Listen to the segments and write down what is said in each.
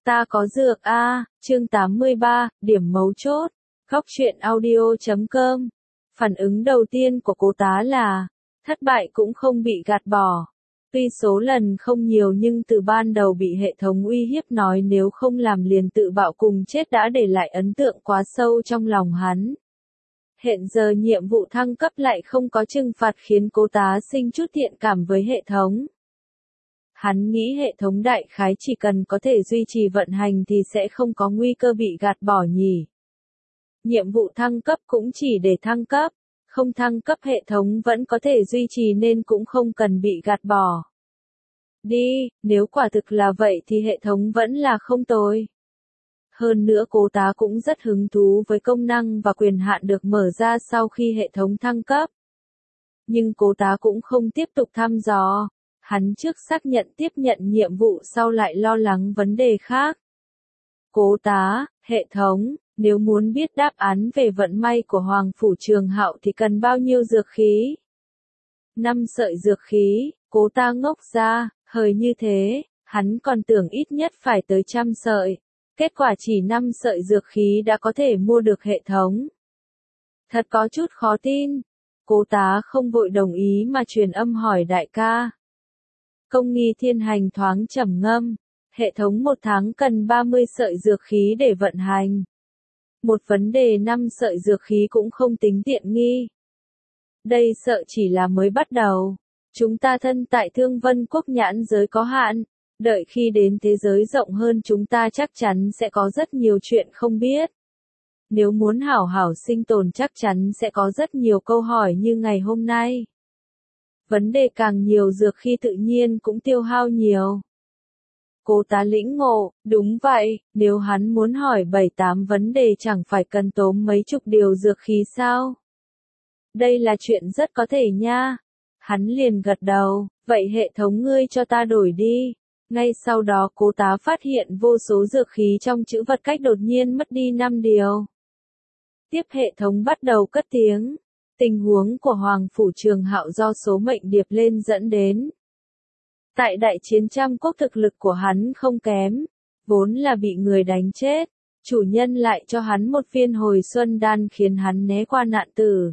Ta có dược a, chương 83, điểm mấu chốt. Góc truyện audio.com. Phản ứng đầu tiên của cô tá là, thất bại cũng không bị gạt bỏ. Tuy số lần không nhiều nhưng từ ban đầu bị hệ thống uy hiếp nói nếu không làm liền tự bạo cùng chết đã để lại ấn tượng quá sâu trong lòng hắn. Hiện giờ nhiệm vụ thăng cấp lại không có trừng phạt khiến cô tá sinh chút thiện cảm với hệ thống. Hắn nghĩ hệ thống đại khái chỉ cần có thể duy trì vận hành thì sẽ không có nguy cơ bị gạt bỏ nhỉ. Nhiệm vụ thăng cấp cũng chỉ để thăng cấp, không thăng cấp hệ thống vẫn có thể duy trì nên cũng không cần bị gạt bỏ. Đi, nếu quả thực là vậy thì hệ thống vẫn là không tồi. Hơn nữa cô tá cũng rất hứng thú với công năng và quyền hạn được mở ra sau khi hệ thống thăng cấp. Nhưng cô tá cũng không tiếp tục thăm dò. Hắn trước xác nhận tiếp nhận nhiệm vụ sau lại lo lắng vấn đề khác. Cố tá, hệ thống, nếu muốn biết đáp án về vận may của Hoàng Phủ Trường Hạo thì cần bao nhiêu dược khí? 5 sợi dược khí, cố tá ngốc ra, hời như thế, hắn còn tưởng ít nhất phải tới 100 sợi. Kết quả chỉ 5 sợi dược khí đã có thể mua được hệ thống. Thật có chút khó tin. Cố tá không vội đồng ý mà truyền âm hỏi đại ca. Công nghi thiên hành thoáng trầm ngâm. Hệ thống 1 tháng cần 30 sợi dược khí để vận hành. Một vấn đề 5 sợi dược khí cũng không tính tiện nghi. Đây sợ chỉ là mới bắt đầu. Chúng ta thân tại Thương Vân Quốc nhãn giới có hạn. Đợi khi đến thế giới rộng hơn chúng ta chắc chắn sẽ có rất nhiều chuyện không biết. Nếu muốn hảo hảo sinh tồn chắc chắn sẽ có rất nhiều câu hỏi như ngày hôm nay. Vấn đề càng nhiều dược khi tự nhiên cũng tiêu hao nhiều. Cô tá lĩnh ngộ, đúng vậy, nếu hắn muốn hỏi 7-8 vấn đề chẳng phải cần tốn mấy chục điều dược khí sao? Đây là chuyện rất có thể nha. Hắn liền gật đầu, vậy hệ thống ngươi cho ta đổi đi. Ngay sau đó cô tá phát hiện vô số dược khí trong trữ vật cách đột nhiên mất đi 5 điều. Tiếp hệ thống bắt đầu cất tiếng. Tình huống của Hoàng Phủ Trường Hạo do số mệnh điệp lên dẫn đến. Tại đại chiến trăm quốc thực lực của hắn không kém, vốn là bị người đánh chết, chủ nhân lại cho hắn một viên hồi xuân đan khiến hắn né qua nạn tử.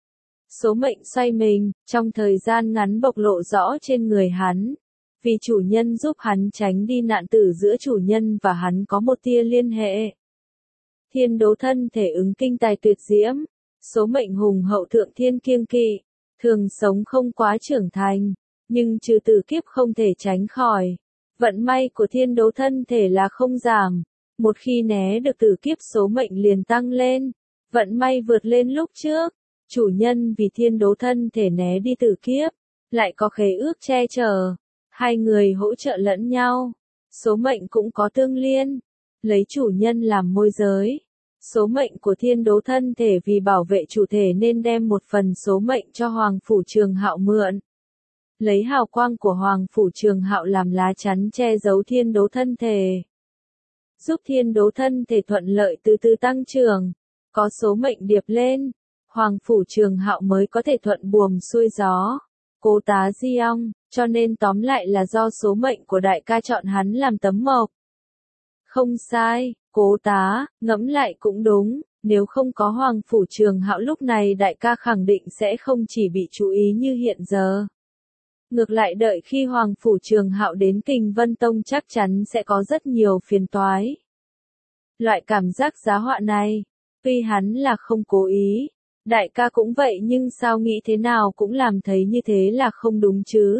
Số mệnh xoay mình, trong thời gian ngắn bộc lộ rõ trên người hắn, vì chủ nhân giúp hắn tránh đi nạn tử giữa chủ nhân và hắn có một tia liên hệ. Thiên đấu thân thể ứng kinh tài tuyệt diễm. Số mệnh hùng hậu thượng thiên kiêng kỵ, thường sống không quá trưởng thành, nhưng trừ tử kiếp không thể tránh khỏi. Vận may của thiên đấu thân thể là không giảm, một khi né được tử kiếp số mệnh liền tăng lên, vận may vượt lên lúc trước. Chủ nhân vì thiên đấu thân thể né đi tử kiếp, lại có khế ước che chở, hai người hỗ trợ lẫn nhau. Số mệnh cũng có tương liên, lấy chủ nhân làm môi giới. Số mệnh của thiên đấu thân thể vì bảo vệ chủ thể nên đem một phần số mệnh cho Hoàng Phủ Trường Hạo mượn. Lấy hào quang của Hoàng Phủ Trường Hạo làm lá chắn che giấu thiên đấu thân thể. Giúp thiên đấu thân thể thuận lợi từ từ tăng trưởng. Có số mệnh điệp lên, Hoàng Phủ Trường Hạo mới có thể thuận buồm xuôi gió. Cố tá di ong, cho nên tóm lại là do số mệnh của đại ca chọn hắn làm tấm mộc. Không sai. Cố tá, ngẫm lại cũng đúng, nếu không có Hoàng Phủ Trường Hạo lúc này đại ca khẳng định sẽ không chỉ bị chú ý như hiện giờ. Ngược lại đợi khi Hoàng Phủ Trường Hạo đến Kình Vân Tông chắc chắn sẽ có rất nhiều phiền toái. Loại cảm giác giá họa này, tuy hắn là không cố ý, đại ca cũng vậy nhưng sao nghĩ thế nào cũng làm thấy như thế là không đúng chứ.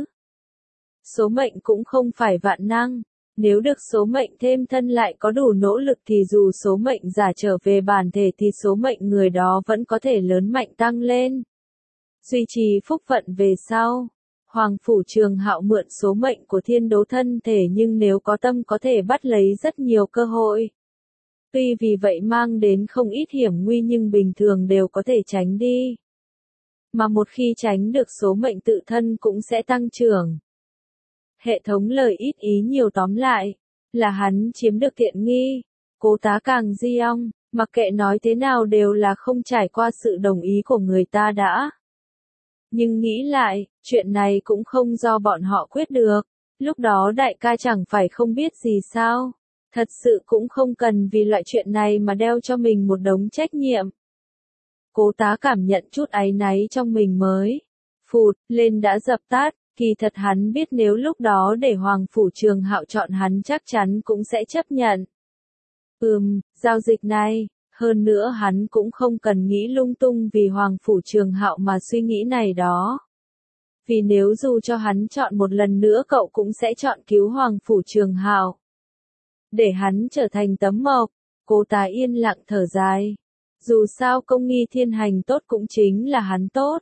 Số mệnh cũng không phải vạn năng. Nếu được số mệnh thêm thân lại có đủ nỗ lực thì dù số mệnh giả trở về bản thể thì số mệnh người đó vẫn có thể lớn mạnh tăng lên. Duy trì phúc vận về sau. Hoàng Phủ Trường Hạo mượn số mệnh của thiên đấu thân thể nhưng nếu có tâm có thể bắt lấy rất nhiều cơ hội. Tuy vì vậy mang đến không ít hiểm nguy nhưng bình thường đều có thể tránh đi. Mà một khi tránh được số mệnh tự thân cũng sẽ tăng trưởng. Hệ thống lời ít ý nhiều tóm lại, là hắn chiếm được tiện nghi. Cố tá càng di ong, mặc kệ nói thế nào đều là không trải qua sự đồng ý của người ta đã. Nhưng nghĩ lại, chuyện này cũng không do bọn họ quyết được. Lúc đó đại ca chẳng phải không biết gì sao. Thật sự cũng không cần vì loại chuyện này mà đeo cho mình một đống trách nhiệm. Cố Tá cảm nhận chút áy náy trong mình mới. Phụt, lên đã dập tắt, kỳ thật hắn biết nếu lúc đó để Hoàng Phủ Trường Hạo chọn hắn chắc chắn cũng sẽ chấp nhận. Giao dịch này, hơn nữa hắn cũng không cần nghĩ lung tung vì Hoàng Phủ Trường Hạo mà suy nghĩ này đó. Vì nếu dù cho hắn chọn một lần nữa cậu cũng sẽ chọn cứu Hoàng Phủ Trường Hạo. Để hắn trở thành tấm mộc, Cố Tá yên lặng thở dài. Dù sao Công Nghi Thiên Hành tốt cũng chính là hắn tốt.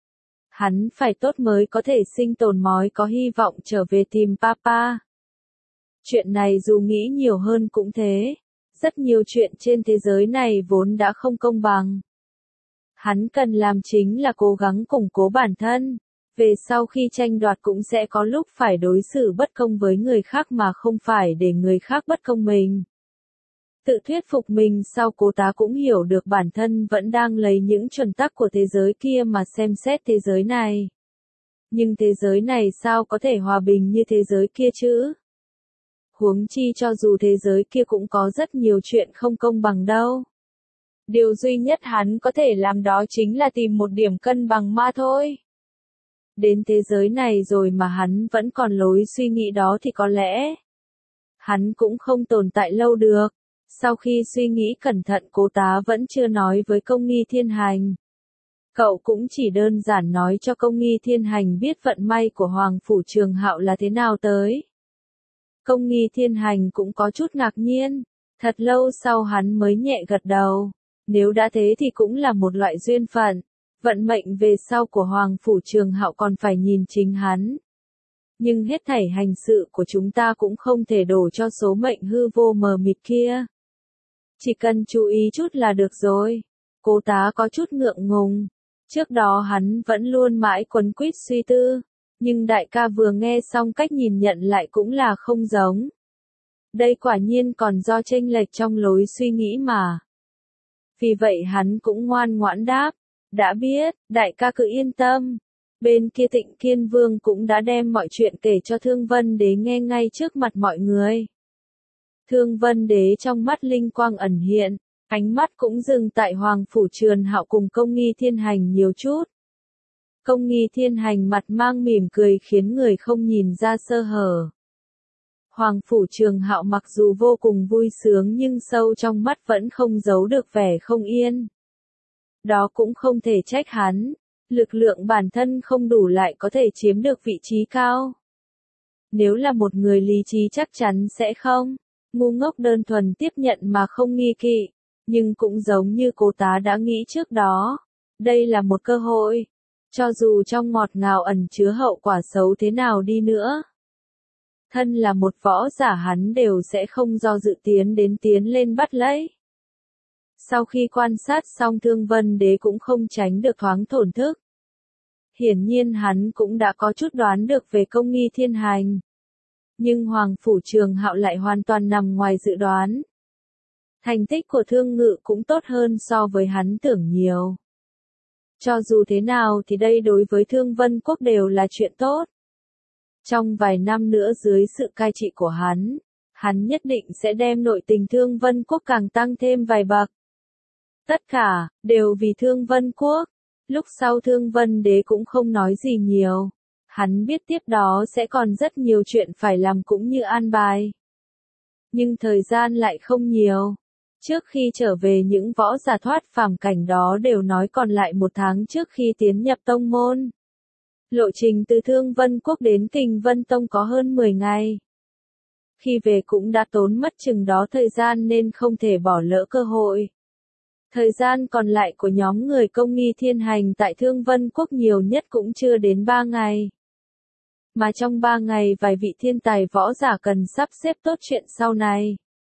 Hắn phải tốt mới có thể sinh tồn mới có hy vọng trở về tìm Papa. Chuyện này dù nghĩ nhiều hơn cũng thế. Rất nhiều chuyện trên thế giới này vốn đã không công bằng. Hắn cần làm chính là cố gắng củng cố bản thân. Về sau khi tranh đoạt cũng sẽ có lúc phải đối xử bất công với người khác mà không phải để người khác bất công mình. Tự thuyết phục mình sau Cố Tá cũng hiểu được bản thân vẫn đang lấy những chuẩn tắc của thế giới kia mà xem xét thế giới này. Nhưng thế giới này sao có thể hòa bình như thế giới kia chứ? Huống chi cho dù thế giới kia cũng có rất nhiều chuyện không công bằng đâu. Điều duy nhất hắn có thể làm đó chính là tìm một điểm cân bằng mà thôi. Đến thế giới này rồi mà hắn vẫn còn lối suy nghĩ đó thì có lẽ hắn cũng không tồn tại lâu được. Sau khi suy nghĩ cẩn thận Cố Tá vẫn chưa nói với Công Nghi Thiên Hành. Cậu cũng chỉ đơn giản nói cho Công Nghi Thiên Hành biết vận may của Hoàng Phủ Trường Hạo là thế nào tới. Công Nghi Thiên Hành cũng có chút ngạc nhiên. Thật lâu sau hắn mới nhẹ gật đầu. Nếu đã thế thì cũng là một loại duyên phận. Vận mệnh về sau của Hoàng Phủ Trường Hạo còn phải nhìn chính hắn. Nhưng hết thảy hành sự của chúng ta cũng không thể đổ cho số mệnh hư vô mờ mịt kia. Chỉ cần chú ý chút là được rồi. Cố Tá có chút ngượng ngùng. Trước đó hắn vẫn luôn mãi quấn quýt suy tư. Nhưng đại ca vừa nghe xong cách nhìn nhận lại cũng là không giống. Đây quả nhiên còn do chênh lệch trong lối suy nghĩ mà. Vì vậy hắn cũng ngoan ngoãn đáp. Đã biết, đại ca cứ yên tâm. Bên kia Tịnh Kiên Vương cũng đã đem mọi chuyện kể cho Thương Vân Đế nghe ngay trước mặt mọi người. Thương Vân Đế trong mắt linh quang ẩn hiện, ánh mắt cũng dừng tại Hoàng Phủ Trường Hạo cùng Công Nghi Thiên Hành nhiều chút. Công Nghi Thiên Hành mặt mang mỉm cười khiến người không nhìn ra sơ hở. Hoàng Phủ Trường Hạo mặc dù vô cùng vui sướng nhưng sâu trong mắt vẫn không giấu được vẻ không yên. Đó cũng không thể trách hắn, lực lượng bản thân không đủ lại có thể chiếm được vị trí cao. Nếu là một người lý trí chắc chắn sẽ không ngu ngốc đơn thuần tiếp nhận mà không nghi kỵ, nhưng cũng giống như Cố Tá đã nghĩ trước đó, đây là một cơ hội, cho dù trong ngọt ngào ẩn chứa hậu quả xấu thế nào đi nữa. Thân là một võ giả hắn đều sẽ không do dự tiến lên bắt lấy. Sau khi quan sát xong Thương Vân Đế cũng không tránh được thoáng thổn thức. Hiển nhiên hắn cũng đã có chút đoán được về Công Nghi Thiên Hành. Nhưng Hoàng Phủ Trường Hạo lại hoàn toàn nằm ngoài dự đoán. Thành tích của Thương Ngự cũng tốt hơn so với hắn tưởng nhiều. Cho dù thế nào thì đây đối với Thương Vân Quốc đều là chuyện tốt. Trong vài năm nữa dưới sự cai trị của hắn nhất định sẽ đem nội tình Thương Vân Quốc càng tăng thêm vài bậc. Tất cả, đều vì Thương Vân Quốc. Lúc sau Thương Vân Đế cũng không nói gì nhiều. Hắn biết tiếp đó sẽ còn rất nhiều chuyện phải làm cũng như an bài. Nhưng thời gian lại không nhiều. Trước khi trở về những võ giả thoát phàm cảnh đó đều nói còn lại 1 tháng trước khi tiến nhập tông môn. Lộ trình từ Thương Vân Quốc đến Kình Vân Tông có hơn 10 ngày. Khi về cũng đã tốn mất chừng đó thời gian nên không thể bỏ lỡ cơ hội. Thời gian còn lại của nhóm người Công Nghi Thiên Hành tại Thương Vân Quốc nhiều nhất cũng chưa đến 3 ngày. Mà trong 3 ngày vài vị thiên tài võ giả cần sắp xếp tốt chuyện sau này.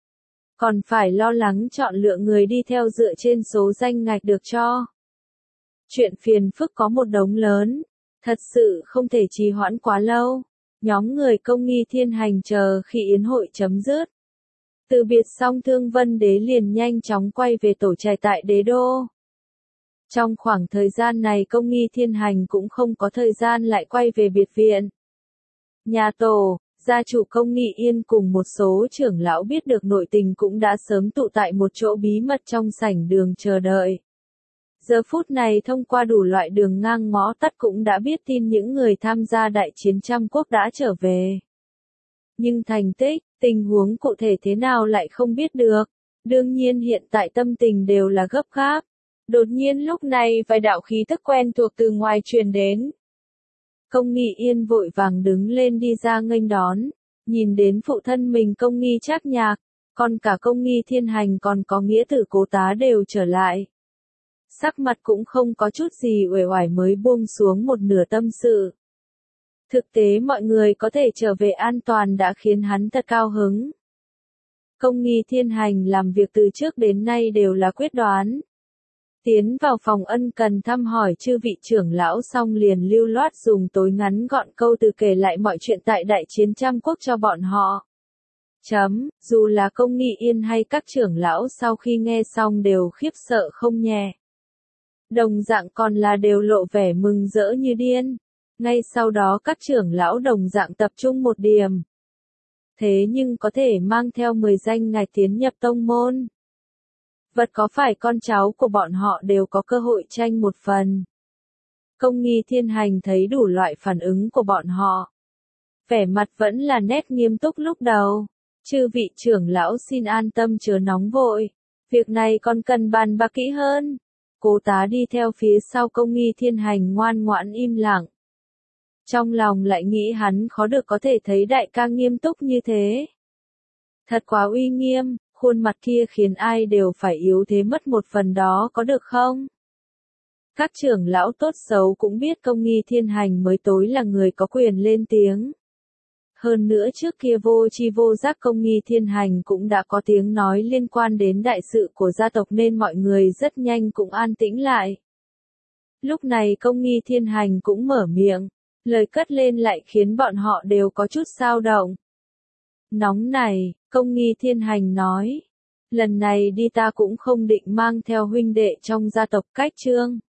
Còn phải lo lắng chọn lựa người đi theo dựa trên số danh ngạch được cho. Chuyện phiền phức có một đống lớn. Thật sự không thể trì hoãn quá lâu. Nhóm người Công Nghi Thiên Hành chờ khi yến hội chấm dứt. Từ biệt xong Thương Vân Đế liền nhanh chóng quay về tổ trại tại đế đô. Trong khoảng thời gian này Công Nghi Thiên Hành cũng không có thời gian lại quay về biệt viện. Nhà tổ, Gia chủ Công Nghị Yên cùng một số trưởng lão biết được nội tình cũng đã sớm tụ tại một chỗ bí mật trong sảnh đường chờ đợi. Giờ phút này thông qua đủ loại đường ngang ngõ tắt cũng đã biết tin những người tham gia đại chiến trăm quốc đã trở về. Nhưng thành tích, tình huống cụ thể thế nào lại không biết được. Đương nhiên hiện tại tâm tình đều là gấp gáp. Đột nhiên lúc này vài đạo khí tức quen thuộc từ ngoài truyền đến. Công Nghị Yên vội vàng đứng lên đi ra nghênh đón, nhìn đến phụ thân mình Công Nghi Trác Nhạc, còn cả Công Nghi Thiên Hành còn có nghĩa tử Cố Tá đều trở lại. Sắc mặt cũng không có chút gì uể oải mới buông xuống một nửa tâm sự. Thực tế mọi người có thể trở về an toàn đã khiến hắn thật cao hứng. Công Nghi Thiên Hành làm việc từ trước đến nay đều là quyết đoán. Tiến vào phòng ân cần thăm hỏi chư vị trưởng lão xong liền lưu loát dùng tối ngắn gọn câu từ kể lại mọi chuyện tại đại chiến trăm quốc cho bọn họ. Dù là Công Nghị Yên hay các trưởng lão sau khi nghe xong đều khiếp sợ không nhẹ. Đồng dạng còn là đều lộ vẻ mừng rỡ như điên. Ngay sau đó các trưởng lão đồng dạng tập trung một điểm. Thế nhưng có thể mang theo 10 danh ngài tiến nhập tông môn. Vật có phải con cháu của bọn họ đều có cơ hội tranh một phần. Công Nghi Thiên Hành thấy đủ loại phản ứng của bọn họ. Vẻ mặt vẫn là nét nghiêm túc lúc đầu. Chư vị trưởng lão xin an tâm chớ nóng vội. Việc này còn cần bàn bạc kỹ hơn. Cố Tá đi theo phía sau Công Nghi Thiên Hành ngoan ngoãn im lặng. Trong lòng lại nghĩ hắn khó được có thể thấy đại ca nghiêm túc như thế. Thật quá uy nghiêm, khuôn mặt kia khiến ai đều phải yếu thế mất một phần đó có được không? Các trưởng lão tốt xấu cũng biết Công Nghi Thiên Hành mới tối là người có quyền lên tiếng. Hơn nữa trước kia vô tri vô giác Công Nghi Thiên Hành cũng đã có tiếng nói liên quan đến đại sự của gia tộc nên mọi người rất nhanh cũng an tĩnh lại. Lúc này Công Nghi Thiên Hành cũng mở miệng, lời cất lên lại khiến bọn họ đều có chút xao động. Nóng này, Công Nghi Thiên Hành nói, lần này đi ta cũng không định mang theo huynh đệ trong gia tộc Cách Trương.